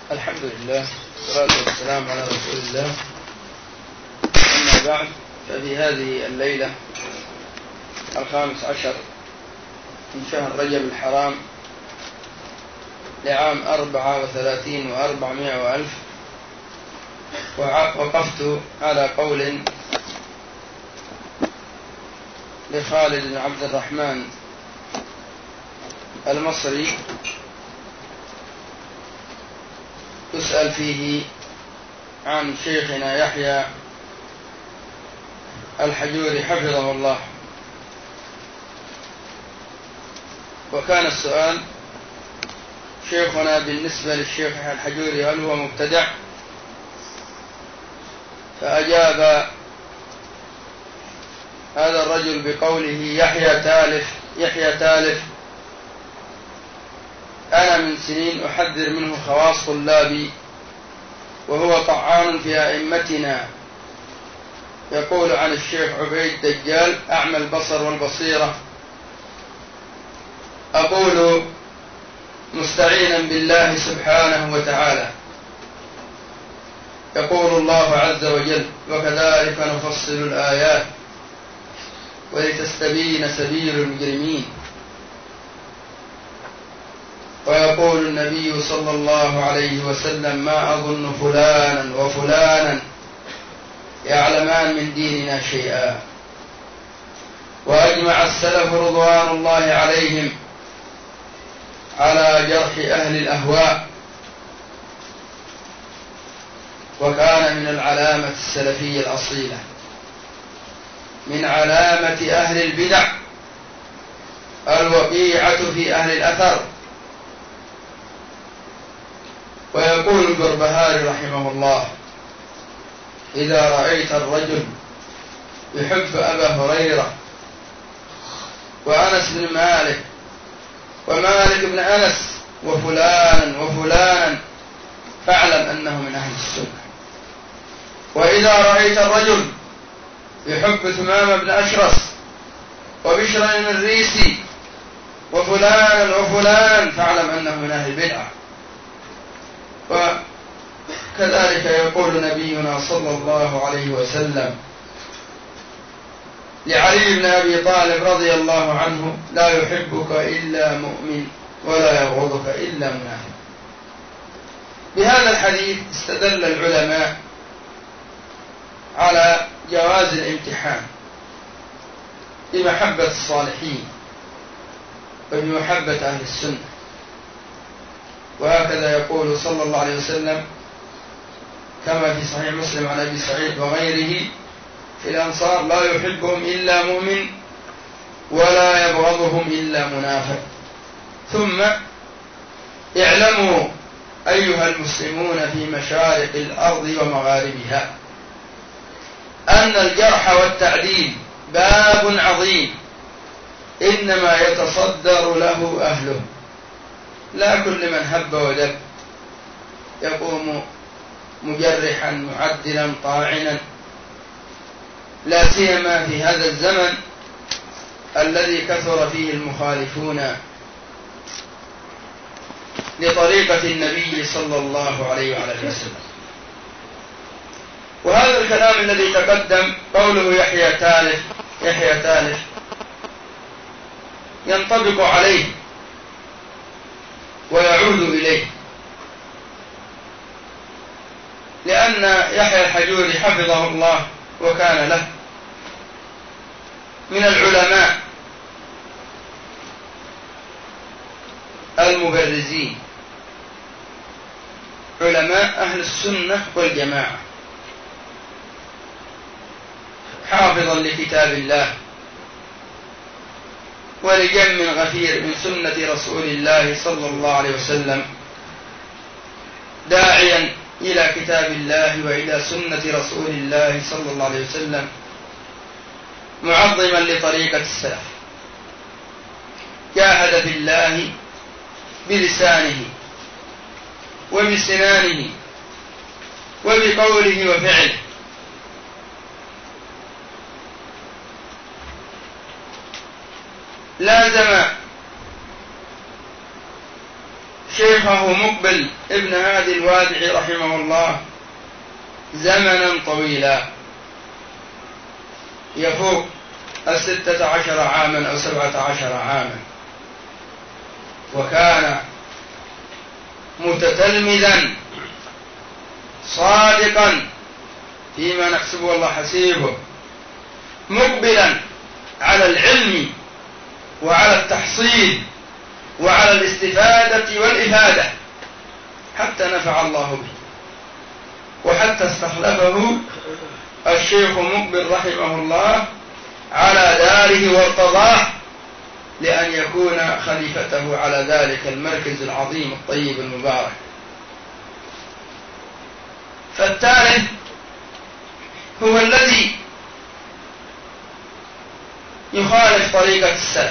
الحمد لله والصلاة والسلام على رسول الله. أما بعد، ففي هذه الليلة 15 من شهر رجب الحرام لعام 34 و400 وألف، وقفت على قول لخالد بن عبد الرحمن المصري يسأل فيه عن شيخنا يحيى الحجوري حفظه الله. وكان السؤال: شيخنا بالنسبة للشيخ يحيى الحجوري هل هو مبتدع؟ فأجاب هذا الرجل بقوله: يحيى تالف أنا من سنين أحذر منه خواص طلابي، وهو طعان في أئمتنا، يقول عن الشيخ عبيد دجال أعمى البصر والبصيرة. أقول مستعينا بالله سبحانه وتعالى، يقول الله عز وجل: وكذلك نفصل الآيات ولتستبين سبيل المجرمين. ويقول النبي صلى الله عليه وسلم: ما أظن فلانا وفلانا يعلمان من ديننا شيئا. وأجمع السلف رضوان الله عليهم على جرح أهل الأهواء، وكان من العلامة السلفية الأصيلة، من علامة أهل البدع الوقيعة في أهل الأثر. ويقول البربهاري رحمه الله: إذا رأيت الرجل يحب أبا هريرة وأنس بن مالك ومالك بن أنس وفلانا وفلانا فاعلم أنه من أهل السنة. وإذا رأيت الرجل يحب ثمام بن أشرس وبشر المريسي وفلانا وفلان فاعلم أنه من أهل البدعة. وكذلك يقول نبينا صلى الله عليه وسلم لعلي بن أبي طالب رضي الله عنه: لا يحبك إلا مؤمن ولا يبغضك إلا منافق. بهذا الحديث استدل العلماء على جواز الامتحان بمحبة الصالحين وبمحبة أهل السنة. وهكذا يقول صلى الله عليه وسلم كما في صحيح مسلم عن أبي سعيد وغيره في الأنصار: لا يحبهم إلا مؤمن ولا يبغضهم إلا منافق. ثم اعلموا أيها المسلمون في مشارق الأرض ومغاربها أن الجرح والتعديل باب عظيم إنما يتصدر له أهله، لا كل من هب ودب يقوم مجرحا معدلا طاعنا، لا سيما في هذا الزمن الذي كثر فيه المخالفون لطريقة النبي صلى الله عليه وعلى وسلم. وهذا الكلام الذي تقدم قوله يحيى تالف ينطبق عليه ويعود إليه، لأن يحيى الحجوري حفظه الله وكان له من العلماء المبرزين، علماء أهل السنة والجماعة، حافظا لكتاب الله ولجم غفير من سنة رسول الله صلى الله عليه وسلم، داعيا إلى كتاب الله وإلى سنة رسول الله صلى الله عليه وسلم، معظما لطريقة السلف، جاهد في الله بلسانه وبسنانه وبقوله وفعله. لازم شيخ شيخه مقبل ابن هادي الوادعي رحمه الله زمنا طويلا يفوق 16 عاما أو 17 عاما، وكان متتلمذا صادقا فيما نحسبه والله حسيبه، مقبلا على العلم وعلى التحصيل وعلى الاستفادة والإفادة حتى نفع الله به، وحتى استخلفه الشيخ مقبل رحمه الله على داره وارتضاه لأن يكون خليفته على ذلك المركز العظيم الطيب المبارك. فالثالث هو الذي يخالف طريقة السلف،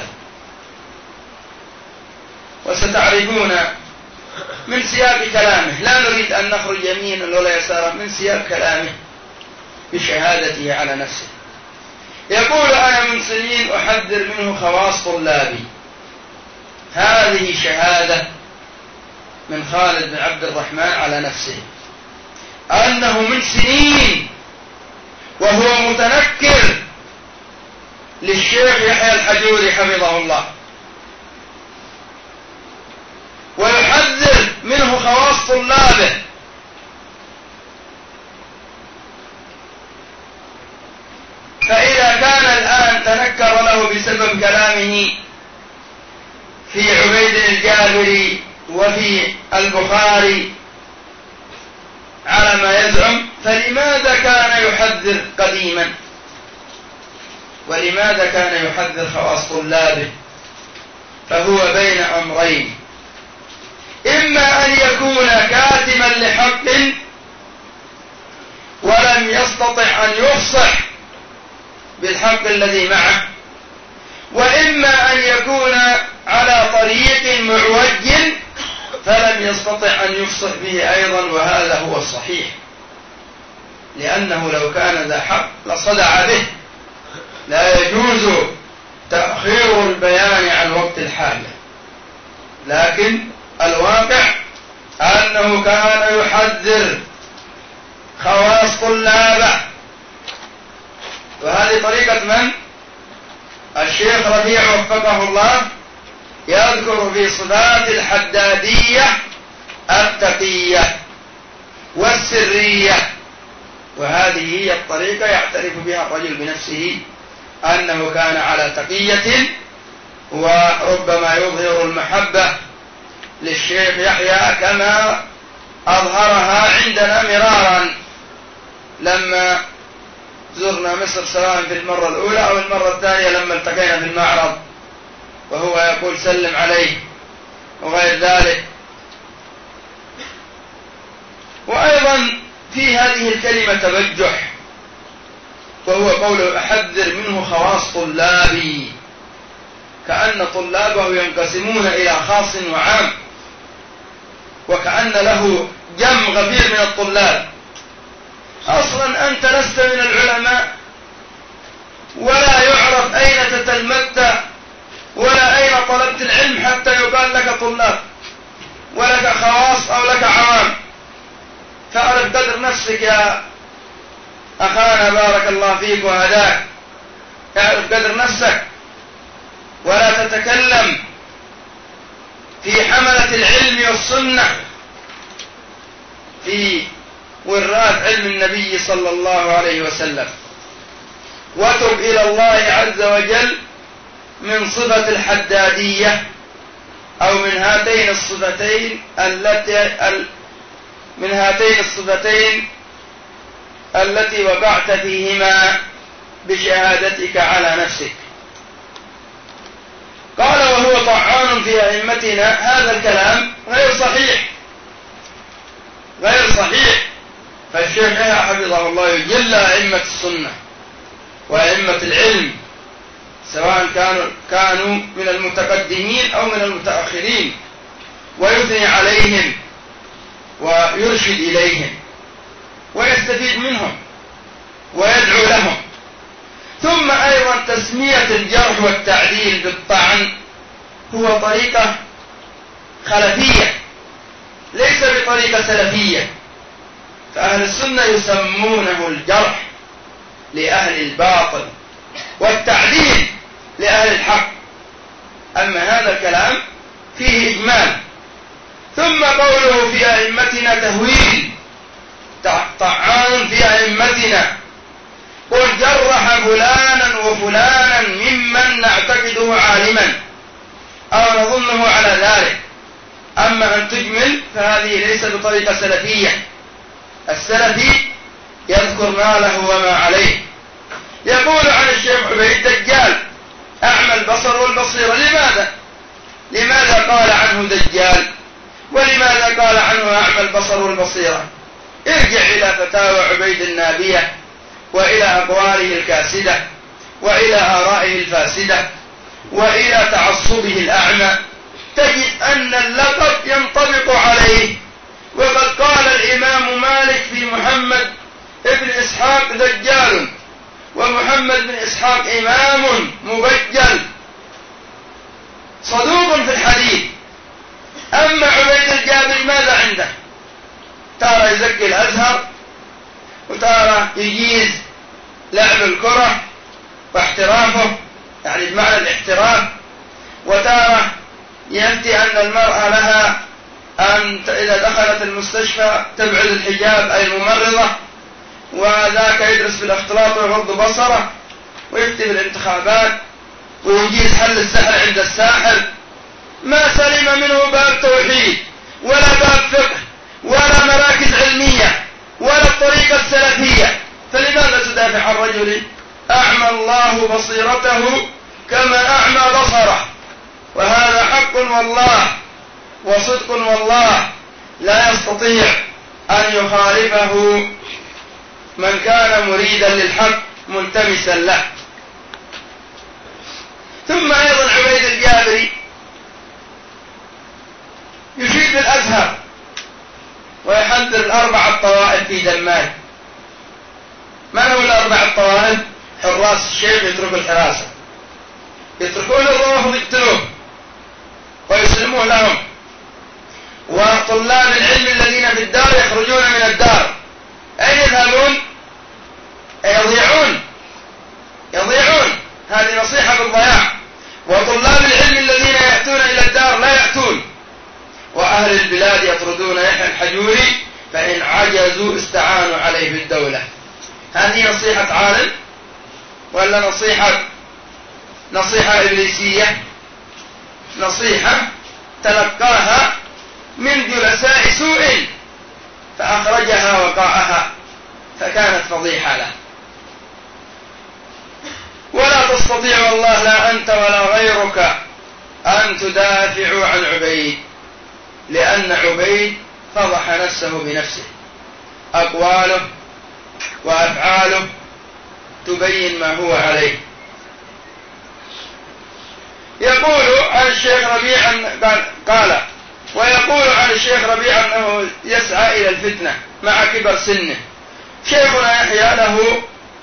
وستعرفون من سياق كلامه، لا نريد أن نخرج يمينا ولا يسارا، من سياق كلامه بشهادته على نفسه. يقول: أنا من سنين أحذر منه خواص طلابي. هذه شهادة من خالد بن عبد الرحمن على نفسه، أنه من سنين وهو متنكر للشيخ يحيى الحجوري حفظه الله، ويحذر منه خواص طلابه، فإذا كان الآن تنكر له بسبب كلامه في عبيد الجابري وفي البخاري على ما يزعم، فلماذا كان يحذر قديما؟ ولماذا كان يحذر خواص طلابه؟ فهو بين أمرين: إما أن يكون كاتما لحق ولم يستطع أن يفصح بالحق الذي معه، وإما أن يكون على طريق معوج فلم يستطع أن يفصح به أيضا، وهذا هو الصحيح، لأنه لو كان ذا حق لصدع به. لا يجوز تأخير البيان عن وقت الحاجة، لكن الواقع أنه كان يحذر خواص طلابه. وهذه طريقة من؟ الشيخ ربيع وفقه الله يذكر في صفات الحدادية التقية والسرية، وهذه هي الطريقة يعترف بها الرجل بنفسه أنه كان على تقية، وربما يظهر المحبة للشيخ يحيى كما أظهرها عندنا مرارا لما زرنا مصر، سواء في المرة الأولى أو المرة الثانية لما التقينا في المعرض، وهو يقول سلم عليه وغير ذلك. وأيضا في هذه الكلمة تبجح، وهو قوله: أحذر منه خواص طلابي، كأن طلابه ينقسمون إلى خاص وعام، وكأن له جم غفير من الطلاب. أصلا أنت لست من العلماء، ولا يعرف أين تتلمذت ولا أين طلبت العلم حتى يقال لك طلاب ولك خواص أو لك عوام. فاعرف قدر نفسك يا أخانا، بارك الله فيك وهداك، اعرف قدر نفسك، ولا تتكلم في حملة العلم والسنة في وراث علم النبي صلى الله عليه وسلم، وتب إلى الله عز وجل من صفة الحدادية أو من هاتين الصفتين التي وقعت فيهما بشهادتك على نفسك. قال: وهو طعان في أئمتنا. هذا الكلام غير صحيح، غير صحيح. فالشيخ حفظه الله يجل أئمة السنة وأئمة العلم، سواء كانوا من المتقدمين أو من المتأخرين، ويثني عليهم ويرشد إليهم ويستفيد منهم ويدعو لهم. ثم أيضا تسمية الجرح والتعديل بالطعن هو طريقة خلفية ليس بطريقة سلفية، فأهل السنة يسمونه الجرح لأهل الباطل والتعديل لأهل الحق. أما هذا الكلام فيه إجمال. ثم قوله في أئمتنا تهويل، طعان في أئمتنا، قل جرح فلانا وفلانا ممن نعتقده عالما أو نظنه على ذلك. أما أن تجمل فهذه ليس بطريقة سلفية. السلفي يذكر ما له وما عليه. يقول عن الشيخ عبيد دجال أعمى البصر والبصيرة. لماذا قال عنه دجال؟ ولماذا قال عنه أعمى البصر والبصيرة؟ ارجع إلى فتاوى عبيد النابية وإلى أقواله الكاسدة وإلى آرائه الفاسدة وإلى تعصبه الأعمى، تجد أن اللقب ينطبق عليه. وقد قال الإمام مالك في محمد ابن إسحاق دجال، ومحمد بن إسحاق إمام مبجل صدوق في الحديث. أما عبيد الجابري ماذا عنده؟ ترى يزكي الأزهر، وترى يجيز لعب الكرة واحترافه، يعني بمعنى الاحتراف، وترى يفتي أن المرأة لها أن إذا دخلت المستشفى تبعد الحجاب أي الممرضة، وذاك يدرس في الاختلاط ويغض بصره، ويفتي في الانتخابات، ويجيز حل السحر عند الساحر. ما سلم منه باب توحيد ولا باب فقه ولا مراكز علمية ولا الطريقة السلفية. فلماذا تدافع عن رجل أعمى الله بصيرته كما أعمى بصره؟ وهذا حق والله وصدق والله، لا يستطيع أن يخالفه من كان مريدا للحق ملتمسا له. ثم أيضا عبيد الجابري يشيد بالأزهر ويحذر الأربع الطوائف في دمار. من هو الأربع الطوائف؟ حراس الشيخ يتركوا الحراسة، يتركون الروح يقتلوه ويسلموه لهم، وطلاب العلم الذين في الدار يخرجون من الدار. أين يذهبون؟ يضيعون. هذه نصيحة بالضياع. وطلاب العلم الذين يأتون إلى الدار لا يأتون. وأهل البلاد يطردون يحيى الحجوري، فإن عجزوا استعانوا عليه بالدولة. هذه نصيحة عالم ولا نصيحة إبليسية؟ نصيحة تلقاها من جلساء سوء فأخرجها وقعها، فكانت فضيحة له. ولا تستطيع والله لا أنت ولا غيرك أن تدافعوا عن عبيد، لأن عبيد فضح نفسه بنفسه. أقواله وأفعاله تبين ما هو عليه. يقول عن الشيخ ربيع قال ويقول عن الشيخ ربيع أنه يسعى إلى الفتنة مع كبر سنه. شيخنا يحيى له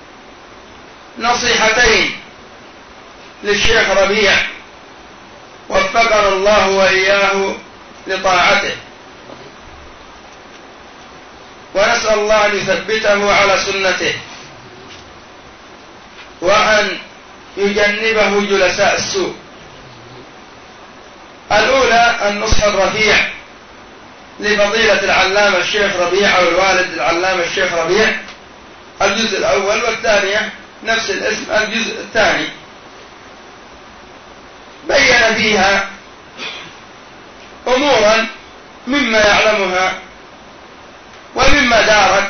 نصيحتين للشيخ ربيع، وفقنا الله وإياه لطاعته، ونسأل الله أن يثبته على سنته وأن يجنبه جلساء السوء. الأولى النصح الرفيع لفضيلة العلامة الشيخ ربيع أو الوالد العلامة الشيخ ربيع، الجزء الأول، والثانية نفس الاسم الجزء الثاني. بين فيها أمورا مما يعلمها ومما دارك،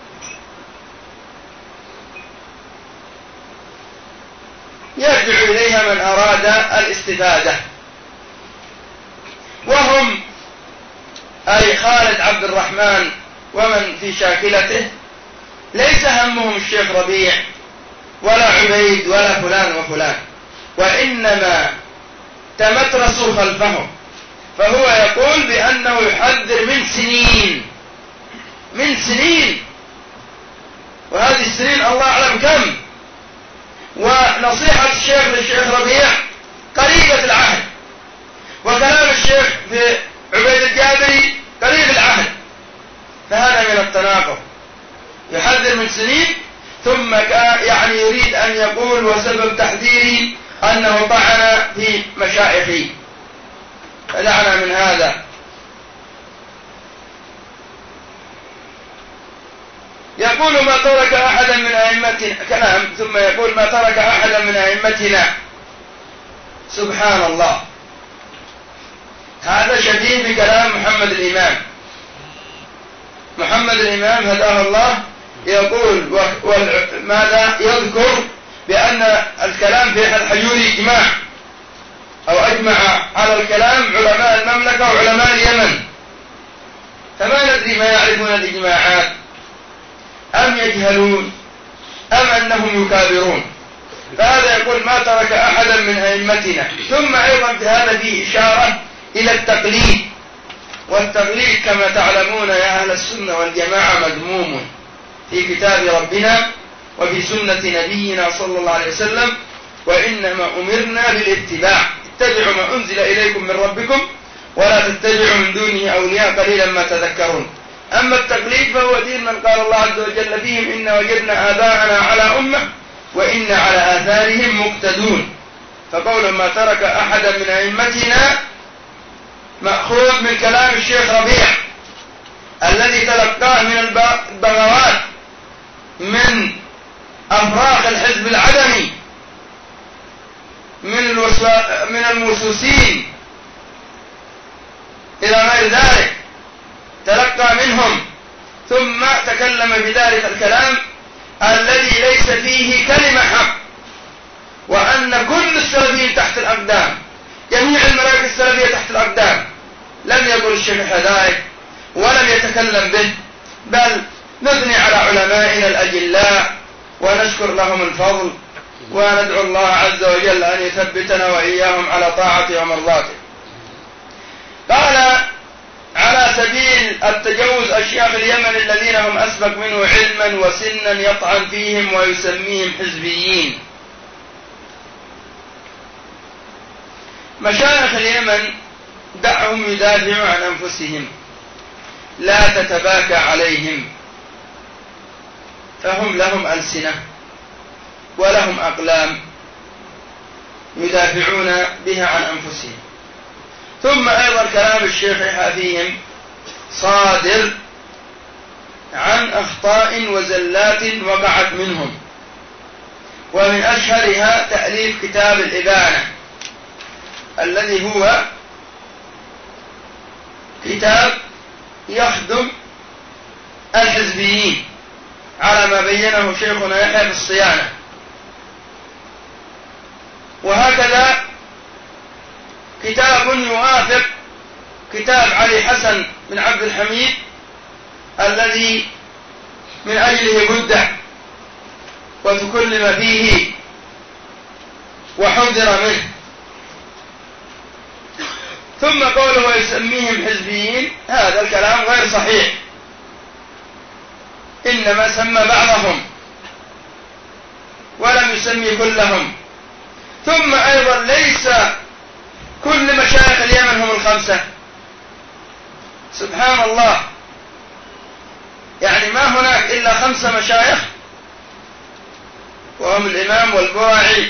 يرجع إليها من أراد الاستفادة، وهم أي خالد عبد الرحمن ومن في شاكلته ليس همهم الشيخ ربيع ولا عبيد ولا فلان وفلان، وإنما تمترسوا خلفهم. فهو يقول بأنه يحذر من سنين، وهذه السنين الله أعلم كم. ونصيحة الشيخ للشيخ ربيع قريبة العهد، وكلام الشيخ في عبيد الجابري قريب العهد. بين التناقض، يحذر من سنين ثم يعني يريد أن يقول وسبب تحذيري أنه طعن في مشايخي، فدعنا من هذا. يقول ما ترك أحدا من أئمتنا كلام، ثم يقول ما ترك أحدا من أئمتنا. سبحان الله، هذا شبيه بكلام محمد الإمام. محمد الإمام هداه الله يقول ماذا يذكر بأن الكلام في الحجوري إجماع، أو أجمع على الكلام علماء المملكة وعلماء اليمن، فما ندري ما يعرفون الإجماعات أم يجهلون أم أنهم يكابرون. فهذا يقول ما ترك أحدا من أئمتنا. ثم أيضا في هذا فيه إشارة إلى التقليد، والتقليد كما تعلمون يا أهل السنة والجماعة مذموم في كتاب ربنا وفي سنة نبينا صلى الله عليه وسلم، وإنما أمرنا بالاتباع، اتبعوا ما أنزل إليكم من ربكم ولا تتبعوا من دونه أولياء قليلا ما تذكرون. أما التقليد فهو دين من قال الله عز وجل فيهم إن وجدنا آباءنا على أمة وإن على آثارهم مقتدون. فقول ما ترك أحدا من أئمتنا مأخوذ من كلام الشيخ ربيع الذي تلقاه من البغوات من أفراخ الحزب العدمي من الموسوسين إلى غير ذلك، تلقى منهم ثم تكلم بذلك الكلام الذي ليس فيه كلمة حق، وأن كل السلفيين تحت الأقدام، جميع المراكز السلفية تحت الأقدام. لم يقل الشيخ ذلك ولم يتكلم به، بل نثني على علمائنا الأجلاء ونشكر لهم الفضل وندعو الله عز وجل أن يثبتنا وإياهم على طاعته ومرضاته. قال على سبيل التجوز أشياخ اليمن الذين هم أسبق منه علما وسنا يطعن فيهم ويسميهم حزبيين. مشايخ اليمن دعهم يدافعوا عن أنفسهم، لا تتباكى عليهم، فهم لهم ألسنة ولهم أقلام يدافعون بها عن أنفسهم. ثم أيضا كلام الشيخ فيهم صادر عن أخطاء وزلات وقعت منهم، ومن أشهرها تأليف كتاب الإبانة الذي هو كتاب يخدم الحزبيين على ما بينه شيخنا يحيى في الصيانة. وهكذا كتاب يوافق كتاب علي حسن بن عبد الحميد الذي من أجله بدع وتكلم فيه وحذر منه. ثم قوله ويسميهم حزبيين، هذا الكلام غير صحيح، إنما سمى بعضهم ولم يسمي كلهم. ثم أيضا ليس كل مشايخ اليمن هم الخمسة، سبحان الله، يعني ما هناك إلا 5 مشايخ وهم الإمام والبراعي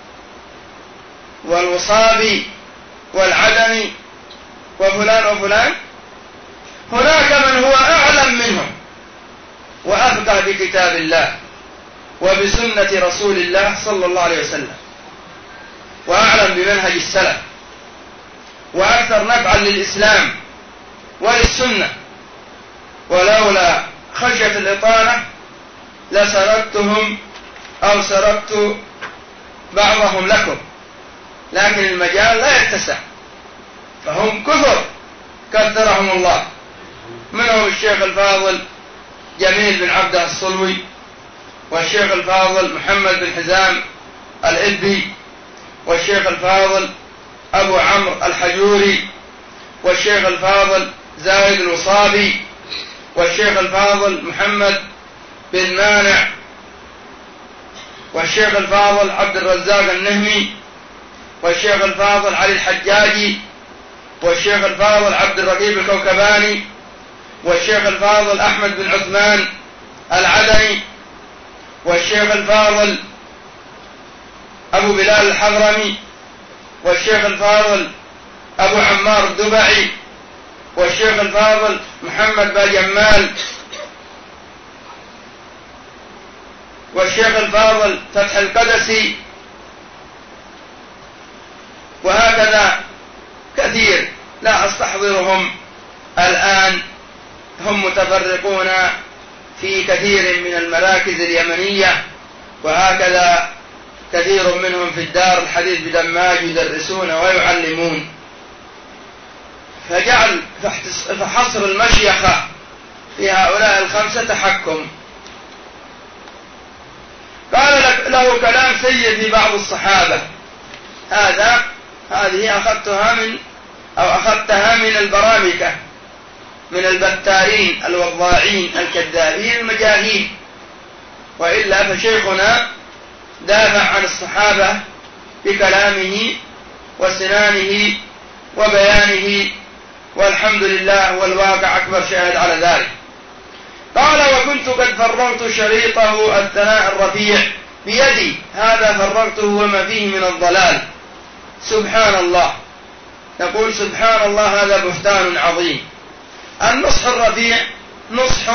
والوصابي والعدني وفلان وفلان. هناك من هو أعلم منهم وأفقه بكتاب الله وبسنة رسول الله صلى الله عليه وسلم، وأعلم بمنهج السلف، وأكثر نفعا للإسلام وللسنة. ولولا خشية الإطالة لسردتهم أو سردت بعضهم لكم، لكن المجال لا يتسع، فهم كثر كثرهم الله. منهم الشيخ الفاضل جميل بن عبده الصلوي، والشيخ الفاضل محمد بن حزام الإبي، والشيخ الفاضل أبو عمرو الحجوري، والشيخ الفاضل زايد الوصابي، والشيخ الفاضل محمد بن مانع، والشيخ الفاضل عبد الرزاق النهمي، والشيخ الفاضل علي الحجاجي، والشيخ الفاضل عبد الرقيب الكوكباني، والشيخ الفاضل أحمد بن عثمان العدني، والشيخ الفاضل أبو بلال الحضرمي، والشيخ الفاضل أبو عمار الدبعي، والشيخ الفاضل محمد باجمال، والشيخ الفاضل فتح القدسي، وهكذا كثير لا أستحضرهم الآن. هم متفرقون في كثير من المراكز اليمنية، وهكذا كثير منهم في الدار الحديث بدماج يدرسون ويعلمون. فجعل فحصر المشيخة في هؤلاء الخمسة تحكم. قال له كلام سيء في بعض الصحابة، هذه أخذتها من البرامكة، من البتارين الوضاعين الكذابين المجاهيل، وإلا فشيخنا دافع عن الصحابة بكلامه وسنانه وبيانه، والحمد لله والواقع أكبر شاهد على ذلك. قال وكنت قد فرغت شريطه الثناء الرفيع بيدي، هذا فرغته وما فيه من الضلال. سبحان الله، نقول سبحان الله، هذا بهتان عظيم. النصح الرفيع نصح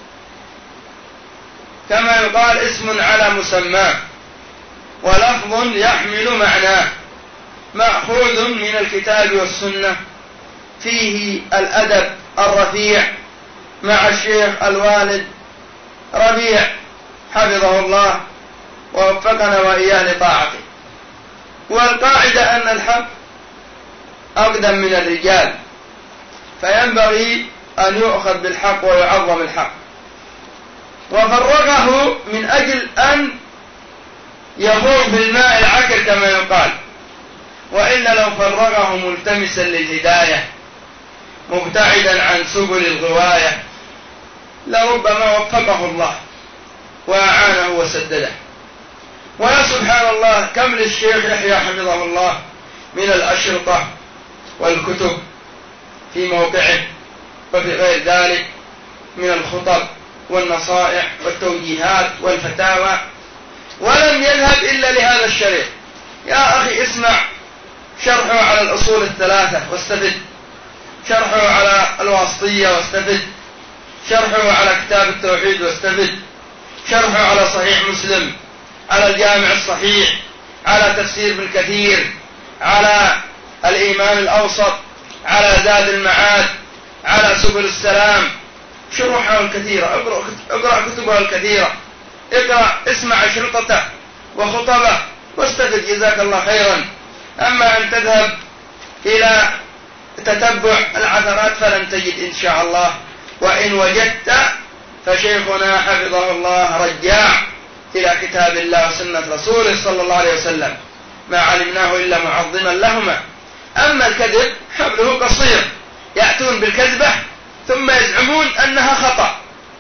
كما يقال اسم على مسماه، ولفظ يحمل معناه، مأخوذ من الكتاب والسنة، فيه الأدب الرفيع مع الشيخ الوالد ربيع حفظه الله ووفقنا وإياه لطاعته. والقاعدة أن الحق أقدم من الرجال، فينبغي أن يؤخذ بالحق ويعظم الحق. وفرغه من أجل أن يغوص بالماء العكر كما يقال، وإلا لو فرغه ملتمسا للهداية مبتعدا عن سبل الغواية لربما وفقه الله وأعانه وسدده. ويا سبحان الله، كم للشيخ يحيى حفظه الله من الأشرطة والكتب في موقعه، وفي غير ذلك من الخطب والنصائح والتوجيهات والفتاوى، ولم يذهب إلا لهذا الشريط. يا أخي اسمع شرحه على الأصول الثلاثة واستفد، شرحه على الواسطية واستفد، شرحه على كتاب التوحيد واستفد، شرحه على صحيح مسلم، على الجامع الصحيح، على تفسير ابن كثير، على الإيمان الأوسط، على زاد المعاد، على سبل السلام، شروحه الكثيرة، اقرأ كتبه الكثيرة، اقرأ اسمع أشرطته وخطبه واستفد، جزاك الله خيرا. أما أن تذهب إلى تتبع العثرات فلن تجد إن شاء الله، وإن وجدت فشيخنا حفظه الله رجاع إلى كتاب الله وسنة رسوله صلى الله عليه وسلم، ما علمناه إلا معظما لهما. أما الكذب حبله قصير، يأتون بالكذبة ثم يزعمون أنها خطأ،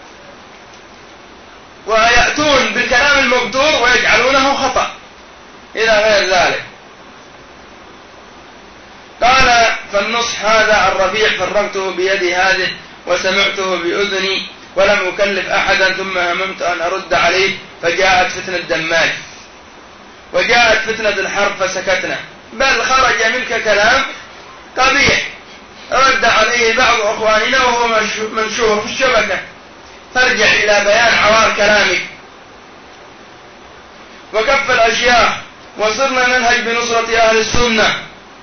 ويأتون بالكلام المبتور ويجعلونه خطأ إلى غير ذلك. قال فالنصح هذا الرفيع فرغته بيدي هذه وسمعته بأذني ولم أكلف أحدا، ثم هممت أن أرد عليه فجاءت فتنة دماج وجاءت فتنة الحرب فسكتنا، بل خرج منك كلام قبيح رد عليه بعض أخواننا وهو منشور في الشبكة، فارجع إلى بيان عوار كلامك. وكف الأشياخ وصرنا ننهج بنصرة أهل السنة،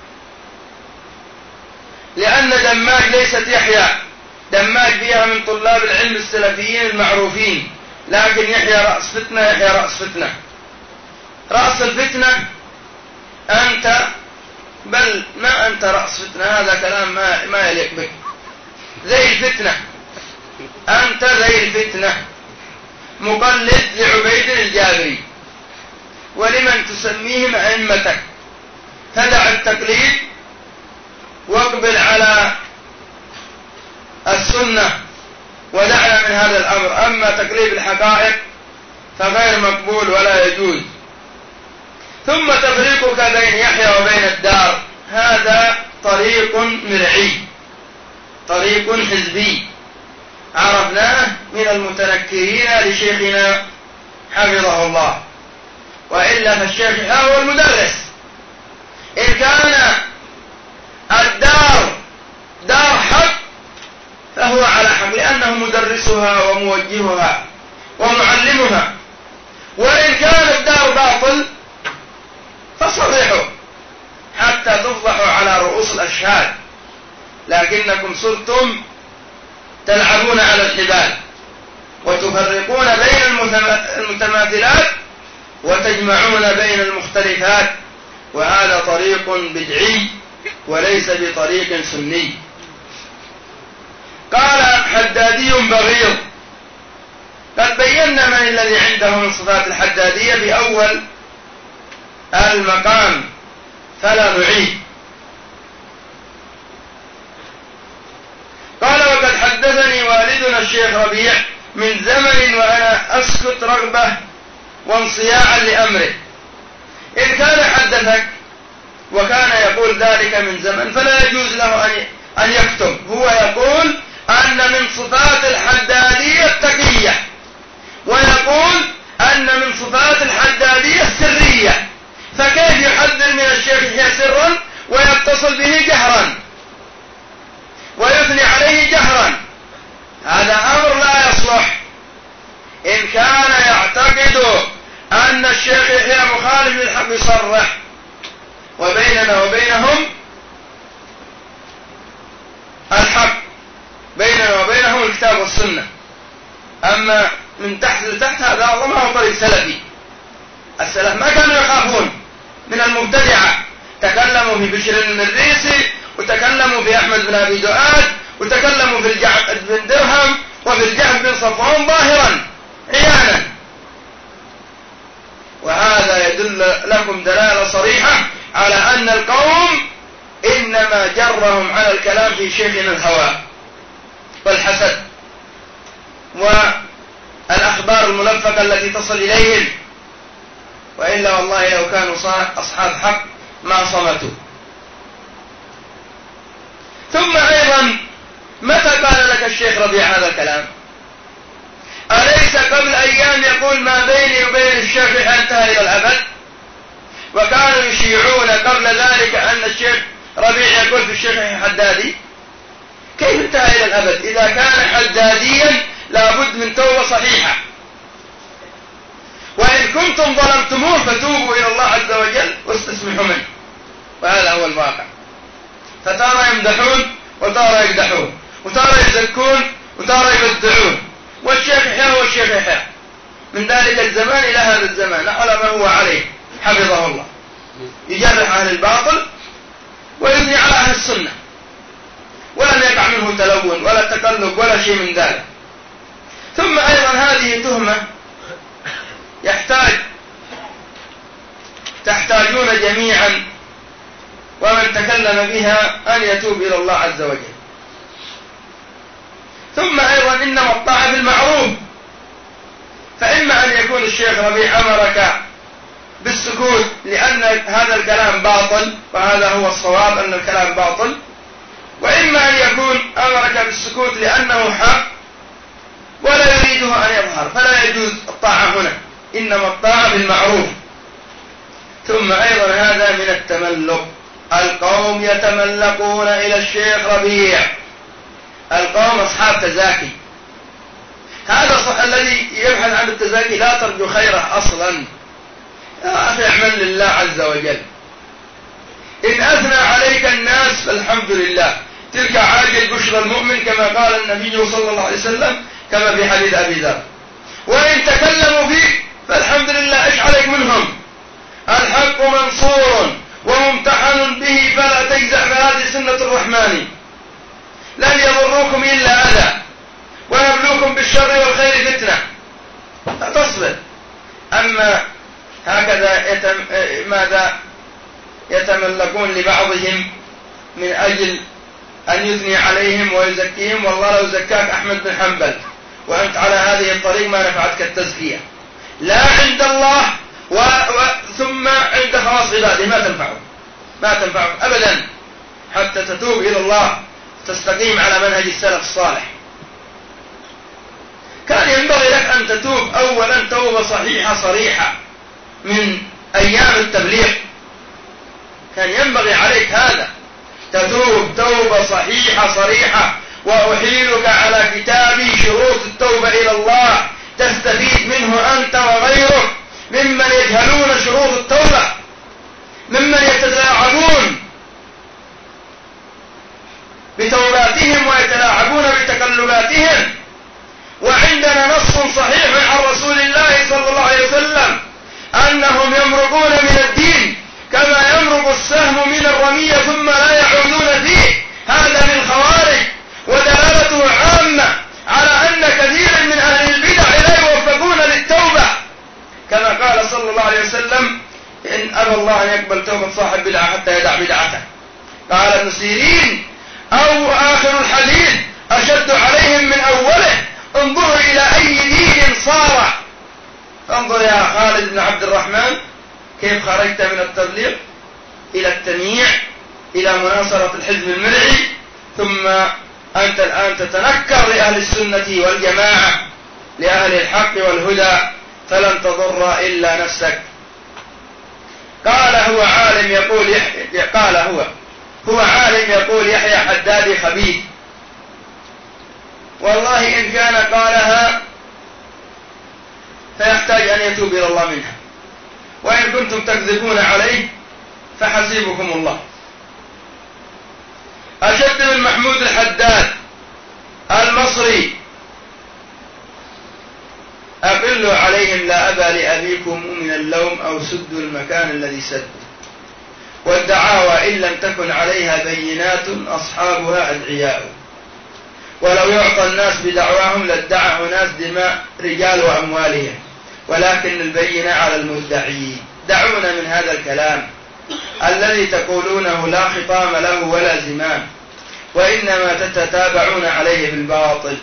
لأن دماج ليست يحيى، دماج فيها من طلاب العلم السلفيين المعروفين، لكن يحيى رأس فتنة، يحيى رأس فتنة. رأس الفتنة أنت، بل ما أنت رأس فتنة، هذا كلام ما يليق بك. زي الفتنة، أنت زي الفتنة، مقلد لعبيد الجابري، ولمن تسميهم أئمتك. تدع التقليد واقبل على السنة ودعنا من هذا الأمر. أما تقليد الحقائق فغير مقبول ولا يجوز. ثم تفريقك بين يحيى وبين الدار، هذا طريق مرعي، طريق حزبي، عرفناه من المتنكرين لشيخنا حفظه الله، وإلا فالشيخ هو المدرس. إن كان الدار دار حق فهو على حق، لأنه مدرسها وموجهها ومعلمها. وإن كان الدار باطل فصرحوا حتى تفضحوا على رؤوس الأشهاد، لكنكم صرتم تلعبون على الحبال وتفرقون بين المتماثلات وتجمعون بين المختلفات، وهذا طريق بدعي وليس بطريق سني. قال حدادي بغيض. قد بينا من الذي عنده من صفات الحدادية بأول المقام فلا نعيد. قال وقد حدثني والدنا الشيخ ربيع من زمن وأنا أسكت رغبة وانصياعا لأمره. إن كان حدثك وكان يقول ذلك من زمن فلا يجوز له أن يكتب. هو يقول أن من صفات الحدادية التقية، ويقول أن من صفات الحدادية السرية، فكيف يحذر من الشيخ يحيى سرا ويتصل به جهرا ويثني عليه جهرا؟ هذا أمر لا يصلح. إن كان يعتقد أن الشيخ يحيى مخالف للحق يصرح، وبيننا وبينهم الحق، بيننا وبينهم الكتاب والسنة. أما من تحت لتحت هذا ما هو طريق سلفي. السلف ما كانوا يخافون من المبتدعة، تكلموا في بشر المريسي، وتكلموا في أحمد بن أبي دؤاد، وتكلموا في الجعد بن درهم وفي الجعد بن صفوان ظاهرا عيانا. وهذا يدل لكم دلالة صريحة على أن القوم إنما جرهم على الكلام في شيخنا الهوى والحسد والأخبار الملفقة التي تصل إليهم، وإلا والله لو كانوا أصحاب حق ما صمتوا. ثم أيضا متى قال لك الشيخ ربيع هذا الكلام؟ أليس قبل أيام يقول ما بيني وبين الشيخ انتهى إلى الأبد؟ وكانوا يشيعون قبل ذلك أن الشيخ ربيع يقول في الشيخ حدادي. كيف انتهى إلى الأبد؟ إذا كان حداديا لابد من توبة صحيحة، وإن كنتم ظلمتموه فتوبوا إلى الله عز وجل واستسمحوا منه، وهذا هو الواقع. فتارى يمدحون وتارى يقدحون، وتارى يزكون وتارى يبدعون، والشيخ يحيى هو الشيخ يحيى من ذلك الزمان إلى هذا الزمان على ما هو عليه حفظه الله، يجرح أهل الباطل ويثني على أهل السنة، ولم يقع منه تلون ولا تقلب ولا شيء من ذلك. ثم أيضا هذه تهمة تحتاجون جميعا ومن تكلم بها أن يتوب إلى الله عز وجل. ثم أيضا إنما الطاعة بالمعروف، فإما أن يكون الشيخ ربيع أمرك بالسكوت لأن هذا الكلام باطل، وهذا هو الصواب أن الكلام باطل، وإما أن يكون أمرك بالسكوت لأنه حق ولا يريده أن يظهر، فلا يجوز الطاعة هنا، إنما الطاعة بالمعروف. ثم أيضا هذا من التملق. القوم يتملقون إلى الشيخ ربيع، القوم أصحاب تزاكي. هذا الذي يبحث عن التزاكي لا ترجو خيره أصلا. يا أخي اعمل لله عز وجل. إن أثنى عليك الناس فالحمد لله، تلك عاجل بشرى المؤمن كما قال النبي صلى الله عليه وسلم كما في حديث أبي ذر. وإن تكلموا فيك فالحمد لله، إيش عليك منهم؟ الحق منصور وممتحن به فلا تجزع، فهذه سنة الرحمن. لن يضروكم إلا أذى ونبلوكم بالشر والخير فتنة، فتصبر. أما هكذا ماذا يتملكون لبعضهم من أجل أن يثني عليهم ويزكيهم؟ والله لو زكاك أحمد بن حنبل وأنت على هذه الطريق ما نفعتك التزكية، لا عند الله ثم عند خواص عباده ما تنفعه أبدا، حتى تتوب إلى الله تستقيم على منهج السلف الصالح. أن تتوب أولا توبة صحيحة صريحة من أيام التبليغ، كان ينبغي عليك هذا، تتوب توبة صحيحة صريحة. وأحيلك على كتابي شروط التوبة إلى الله تستفيد منه أنت وغيرك ممن يجهلون شروط التوبة، ممن يتلاعبون بتوباتهم ويتلاعبون بتقلباتهم. وعندنا نص صحيح عن رسول الله صلى الله عليه وسلم أنهم يمرقون من الدين كما يمرق السهم من الرمية ثم لا يعودون فيه. هذا من الخوارج، ودلالته عامة على أن كثير من أهل البدع لا يوفقون للتوبة، كما قال صلى الله عليه وسلم إن أبى الله أن يقبل توبة صاحب بدعة حتى يدع بدعته. قال ابن سيرين أو آخر الحديث أشد عليهم من أوله، انظروا إلى أي دين صار. انظر يا خالد بن عبد الرحمن كيف خرجت من التبليغ إلى التمييع إلى مناصرة الحزب المرعي، ثم أنت الآن تتنكر لأهل السنة والجماعة لأهل الحق والهدى، فلن تضر إلا نفسك. قال هو عالم يقول يحيى حدادي خبيث. والله إن كان قالها فيحتاج أن يتوب إلى الله منها، وإن كنتم تكذبون عليه فحسيبكم الله. أشد من محمود الحداد المصري أقلوا عليهم لا أبا لأبيكم من اللوم أو سدوا المكان الذي سد. والدعاوى إن لم تكن عليها بينات أصحابها أدعياء، ولو يعطى الناس بدعواهم لادعى ناس دماء رجال وأموالهم، ولكن البينة على المدعي. دعونا من هذا الكلام الذي تقولونه لا خطام له ولا زمام، وإنما تتتابعون عليه بالباطل.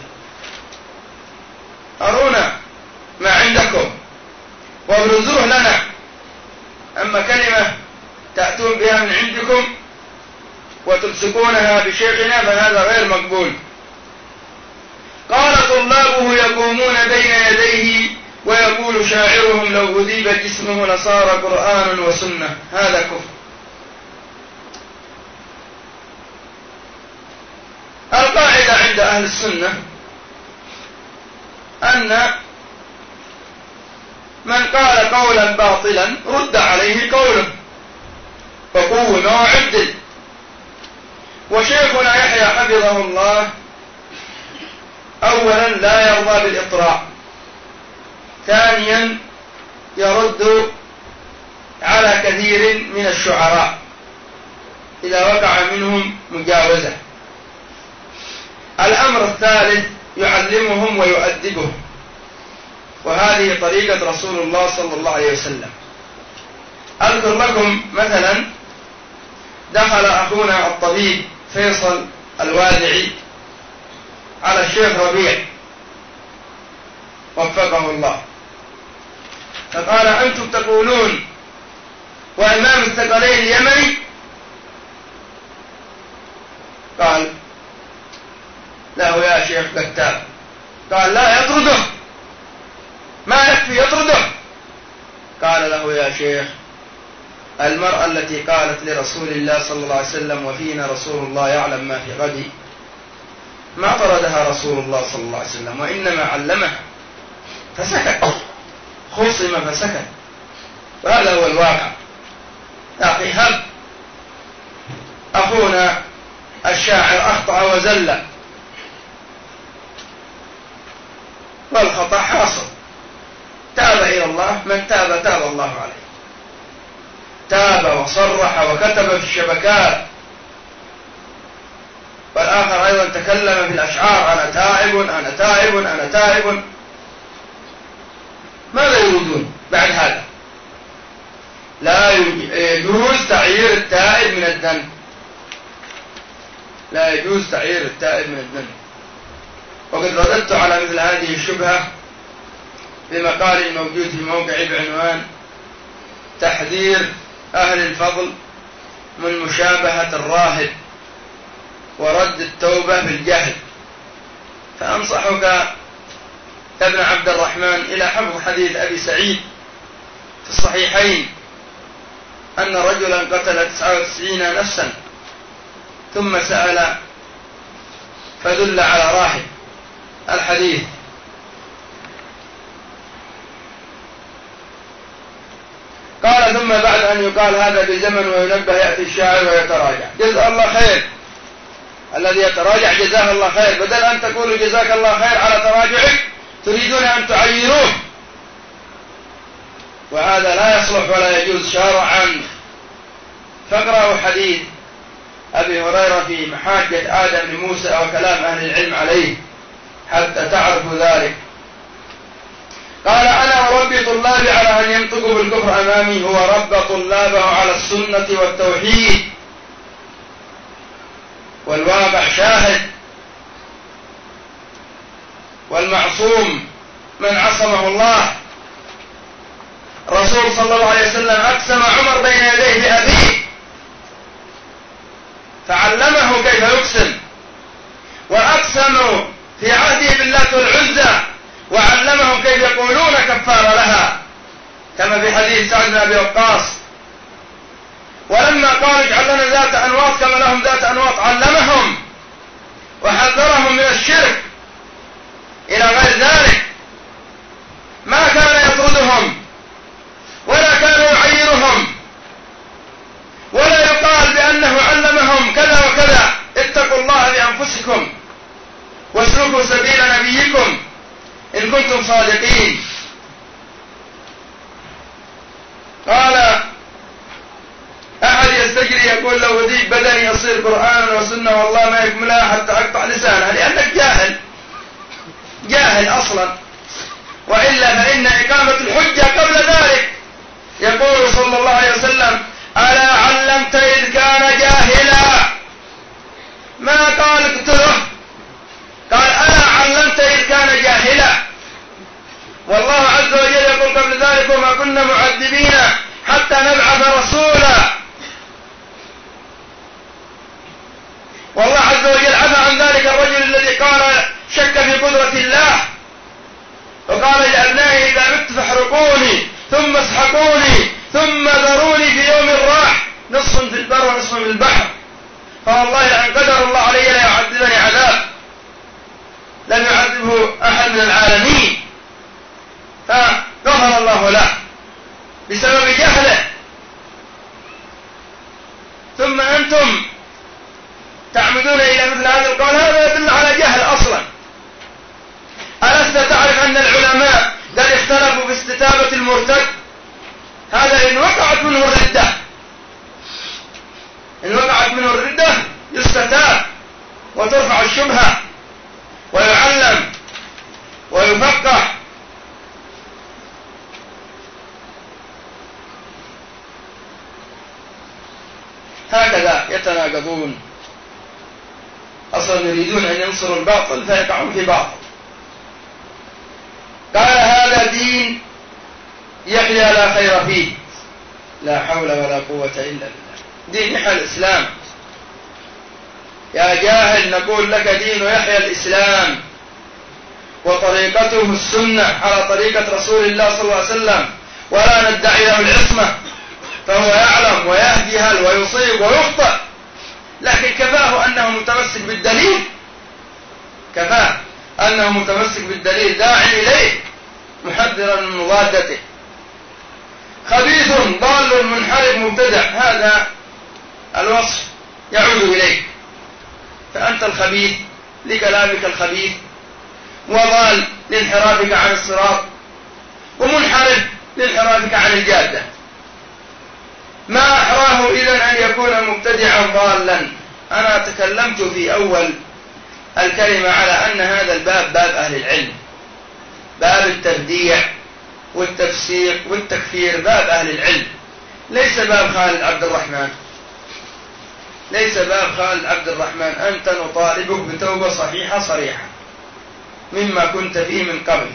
أرونا ما عندكم وابرزوه لنا، أما كلمة تأتون بها من عندكم وتمسكونها بشيخنا فهذا غير مقبول. قال طلابه يقومون بين يديه ويقول شاعرهم لو أذيب جسمه لصار قرآن وسنة. هذا كفر. القاعدة عند أهل السنة أن من قال قولا باطلا رد عليه قوله فقوم وعدل. وشيخنا يحيى حفظه الله أولا لا يرضى بالإطراء، ثانيا يرد على كثير من الشعراء إذا وقع منهم مجاوزة. الأمر الثالث يعلمهم ويؤدبهم، وهذه طريقة رسول الله صلى الله عليه وسلم. أذكر لكم مثلا دخل أخونا الطبيب فيصل الوادعي على الشيخ ربيع وفقه الله، فقال أنتم تقولون وإمام الثقلين اليمني؟ قال له يا شيخ كتاب. قال لا يطرده، ما يكفي يطرده. قال له يا شيخ المرأة التي قالت لرسول الله صلى الله عليه وسلم وفينا رسول الله يعلم ما في غد، ما طردها رسول الله صلى الله عليه وسلم وإنما علمها، فسكت، خصم فسكت. وهذا هو الواقع. أخي هب أخونا الشاعر أخطأ وزل، والخطأ حاصل، تاب إلى الله، من تاب تاب الله عليه، تاب وصرح وكتب في الشبكات. والآخر أيضا تكلم في الأشعار أنا تائب أنا تائب أنا تائب. ماذا يريدون بعد هذا؟ لا يجوز تعيير التائب من الذنب، لا يجوز تعيير التائب من الذنب. وقد رددت على مثل هذه الشبهة بمقال موجود في موقعي بعنوان تحذير أهل الفضل من مشابهة الراهب ورد التوبة بالجهل. فأنصحك ابن عبد الرحمن إلى حفظ حديث أبي سعيد في الصحيحين أن رجلا قتل 99 نفسا ثم سأل فدل على راهب الحديث. قال ثم بعد أن يقال هذا بزمن وينبه يأتي الشاعر ويتراجع. جزاه الله خير، الذي يتراجع جزاه الله خير، بدل أن تقولوا جزاك الله خير على تراجعك تريدون أن تعيروه، وهذا لا يصلح ولا يجوز شرعا. فاقرأوا حديث أبي هريرة في محاجة آدم لموسى وكلام أهل العلم عليه حتى تعرفوا ذلك. قال أنا أربي طلابي على أن ينطقوا بالكفر أمامي، هو رب طلابه على السنة والتوحيد، والواقع شاهد. والمعصوم من عصمه الله. الرسول صلى الله عليه وسلم أقسم عمر بين يديه بأبيه فعلمه كيف يقسم، وأقسموا في عهده باللات والعزى وعلمهم كيف يقولون كفار لها، كما في حديث سعد بن أبي وقاص. ولما قالوا اجعل لنا ذات أنواط كما لهم ذات أنواط علمهم وحذرهم من الشرك إلى غير ذلك. ما كان يطردهم ولا كان يعيرهم ولا يقال بأنه علمهم كذا وكذا. اتقوا الله بأنفسكم واسلكوا سبيل نبيكم إن كنتم صادقين. قال أحد يستجري يقول لو وديك بدني يصير قرآن وسنة والله ما يكملها حتى أقطع لسانها، لأنك جاهل أصلا. وإلا فإن إقامة الحجة قبل ذلك. يقول صلى الله عليه وسلم ألا علمت إذ كان جاهلا، ما قال اقتله، قال ألا علمت إذ كان جاهلا. والله عز وجل يقول قبل ذلك وما كنا معذبين حتى نبعث رسولا. والله عز وجل عفى عن ذلك الرجل الذي قال شك في قدرة الله وقال لأبنائه إذا مت فاحرقوني ثم اسحقوني ثم ذروني في يوم الراح نصف في البر ونصف في البحر، فوالله لأن قدر الله علي لا يعذبني عذاب لم يعذبه أحد من العالمين، فغفر الله له بسبب جهله. ثم أنتم تعمدون إلى مثل هذا القول، هذا يدل على جهل أصلا. ألست تعرف أن العلماء قد اختلفوا في استتابة المرتد؟ هذا إن وقعت منه الردة، إن وقعت منه الردة يستتاب وترفع الشبهة ويعلم ويفقه. هكذا يتناقضون، أصلا يريدون أن ينصروا الباطل فيقعون في باطل. قال هذا دين يحيى لا خير فيه، لا حول ولا قوة إلا بالله. دين يحيى الإسلام. يا جاهل نقول لك دين يحيى الإسلام وطريقته السنة على طريقة رسول الله صلى الله عليه وسلم، ولا ندعي له العصمة، فهو يعلم ويهجهل ويصيب ويخطئ، لكن كفاه أنه متمسك بالدليل، كفاه أنه متمسك بالدليل داعي إليه محذرا من مضادته. خبيث ضال منحرف مبتدع، هذا الوصف يعود إليك، فأنت الخبيث لكلامك الخبيث، وضال لانحرافك عن الصراط، ومنحرف لانحرافك عن الجادة. ما أحراه إذن أن يكون مبتدعا ضالا. أنا تكلمت في أول الكلمة على أن هذا الباب باب أهل العلم، باب التبديع والتفسيق والتكفير باب أهل العلم، ليس باب خالد عبد الرحمن، ليس باب خالد عبد الرحمن. أنت نطالبك بتوبة صحيحة صريحة مما كنت فيه من قبل،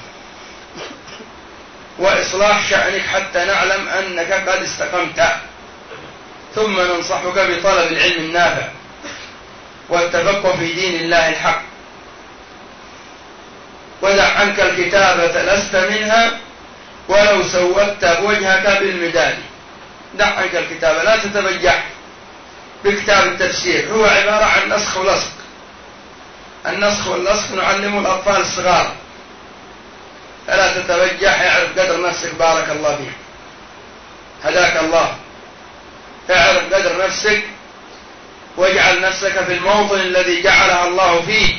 وإصلاح شأنك حتى نعلم أنك قد استقمت، ثم ننصحك بطلب العلم النافع والتفقه في دين الله الحق. ودع عنك الكتابة لست منها ولو سودت وجهك بالمداد. دع عنك الكتابة، لا تتبجح بكتاب التفسير، هو عبارة عن نسخ ولصق. النسخ واللصق نعلم الأطفال الصغار، فلا تتبجح، اعرف قدر نفسك، بارك الله فيك، هداك الله، اعرف قدر نفسك واجعل نفسك في الموطن الذي جعلها الله فيه،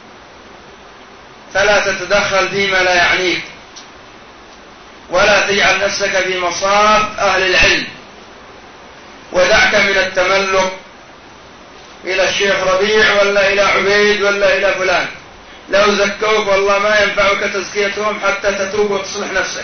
فلا تتدخل فيما لا يعنيك، ولا تجعل نفسك في مصاف أهل العلم، ودعك من التملق إلى الشيخ ربيع ولا إلى عبيد ولا إلى فلان، لو زكوك والله ما ينفعك تزكيتهم حتى تتوب وتصلح نفسك.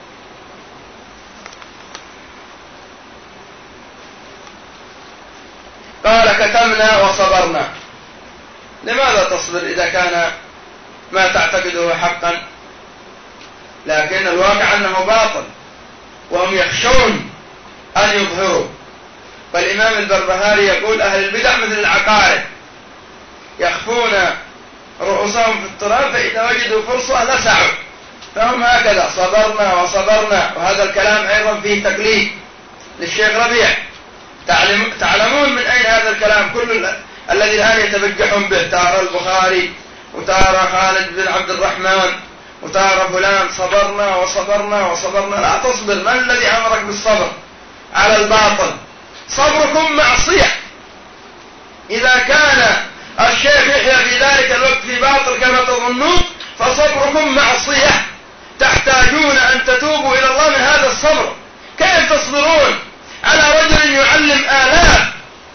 قال كتمنا وصبرنا. لماذا تصبر إذا كان ما تعتقده حقا؟ لكن الواقع أنه باطل، وهم يخشون أن يظهروا. فالإمام البربهاري يقول أهل البدع مثل العقارب يخفون رؤوسهم في التراب، فإذا وجدوا فرصة لسعوا، فهم هكذا صبرنا وصبرنا. وهذا الكلام أيضا فيه تقليد للشيخ ربيع. تعلمون من أين هذا الكلام كل الذي الآن يتبجحون به، تارى البخاري وتارى خالد بن عبد الرحمن وتارى فلان، صبرنا وصبرنا وصبرنا. لا تصبر، من الذي أمرك بالصبر على الباطل؟ صبركم معصية. إذا كان الشيخ يحيى في ذلك الوقت في باطل كما تظنون، فصبركم معصية، تحتاجون أن تتوبوا إلى الله من هذا الصبر. كيف تصبرون على رجل يعلم آلاف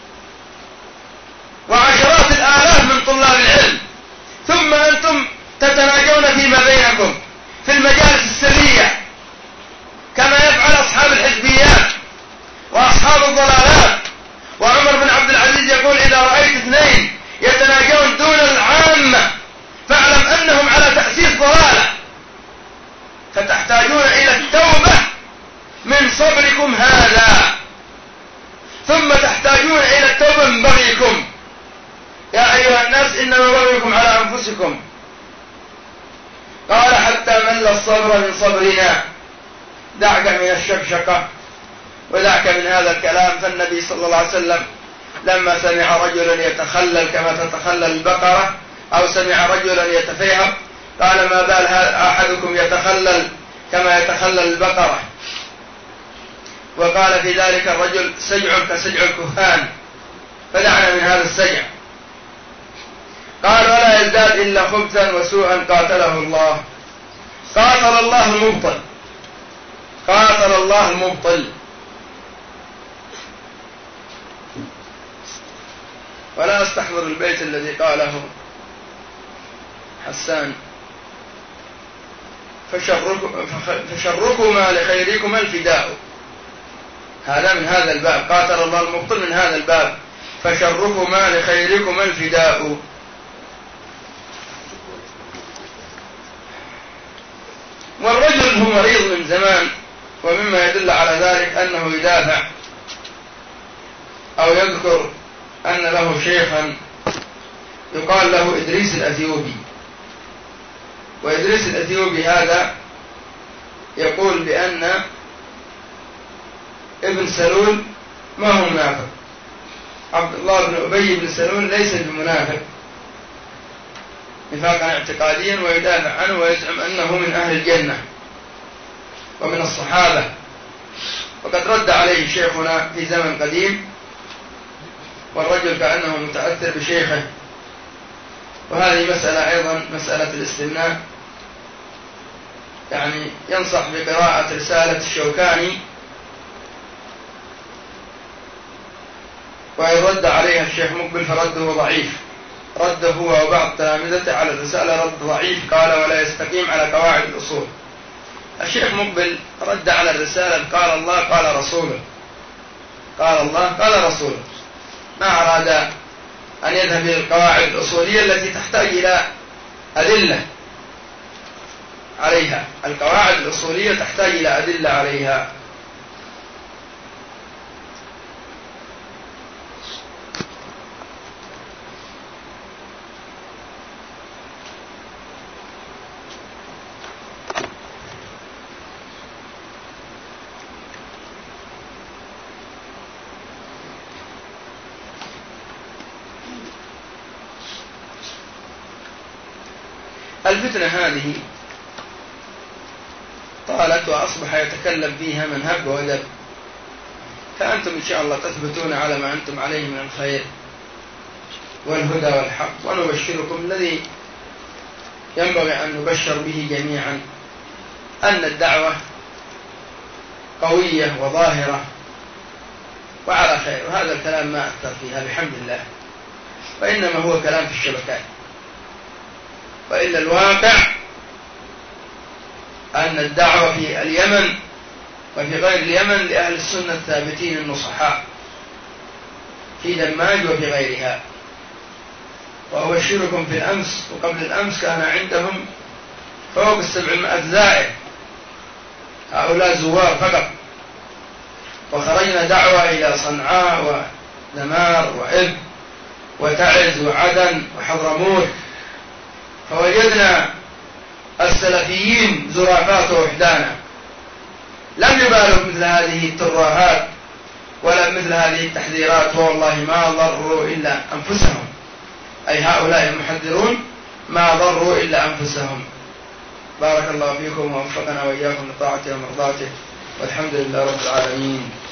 وعشرات الآلاف من طلاب العلم، ثم أنتم تتناجون فيما بينكم في المجالس السرية كما يفعل أصحاب الحزبيات وأصحاب الضلالات؟ وعمر بن عبد العزيز يقول إذا رأيت اثنين يتناجون دون العامة فاعلم أنهم على تأسيس ضلالة، فتحتاجون إلى التوبة من صبركم هذا، ثم تحتاجون إلى التوبة من بغيكم. يا أيها الناس إنما بغيكم على أنفسكم. قال حتى مل الصبر من صبرنا. دعك من الشكشقة ودعك من هذا الكلام. فالنبي صلى الله عليه وسلم لما سمع رجلا يتخلل كما تتخلل البقرة، أو سمع رجلا يتفيهق، قال ما بال أحدكم يتخلل كما يتخلل البقرة؟ وقال في ذلك الرجل سجع كسجع الكهان، فدعنا من هذا السجع. قال ولا يزداد إلا خبثا وسوءا قاتله الله. قاتل الله المبطل، قاتل الله المبطل. ولا أستحضر البيت الذي قاله حسان فشركما لخيركما الفداء. هذا من هذا الباب، قاتل الله المبطل من هذا الباب، فشركما لخيركما الفداء. والرجل هو مريض من زمان، ومما يدل على ذلك أنه يدافع أو يذكر أن له شيخا يقال له إدريس الأثيوبي، وإدريس الأثيوبي هذا يقول بأن ابن سلول ما هو منافق، عبد الله بن أبي بن سلول ليس بمنافق نفاقا اعتقاديا، ويدافع عنه ويزعم أنه من أهل الجنة ومن الصحابة. وقد رد عليه شيخنا في زمن قديم، والرجل كأنه متأثر بشيخه. وهذه مسألة أيضا مسألة الاستمناء، يعني ينصح بقراءة رسالة الشوكاني، ويرد عليها الشيخ مقبل فرده ضعيف، رده هو وبعض تلامذته على الرسالة رد ضعيف، قال ولا يستقيم على قواعد الأصول. الشيخ مقبل رد على الرسالة قال الله قال رسوله، قال الله قال رسوله، ما أراد أن يذهب إلى القواعد الأصولية التي تحتاج إلى أدلة عليها. القواعد الأصولية تحتاج إلى أدلة عليها. الفتنة هذه طالت وأصبح يتكلم فيها من هب ودب، فأنتم إن شاء الله تثبتون على ما أنتم عليه من الخير والهدى والحق، ونبشركم الذي ينبغي أن نبشر به جميعا، أن الدعوة قوية وظاهرة وعلى خير. وهذا الكلام ما أكثر فيها بحمد الله، وإنما هو كلام في الشبكات، وإلا الواقع أن الدعوة في اليمن وفي غير اليمن لأهل السنة الثابتين النصحاء في دماج وفي غيرها. وأبشركم في الأمس وقبل الأمس كان عندهم فوق 700 زائر، هؤلاء زوار فقط، وخرجنا دعوة إلى صنعاء ودمار وإب وتعز وعدن وحضرموت، فوجدنا السلفيين زرافات وحدانا، لم يبالوا مثل هذه الترهات ولا مثل هذه التحذيرات، والله ما ضروا إلا أنفسهم، أي هؤلاء المحذرون ما ضروا إلا أنفسهم. بارك الله فيكم ووفقنا وإياكم لطاعته ومرضاته، والحمد لله رب العالمين.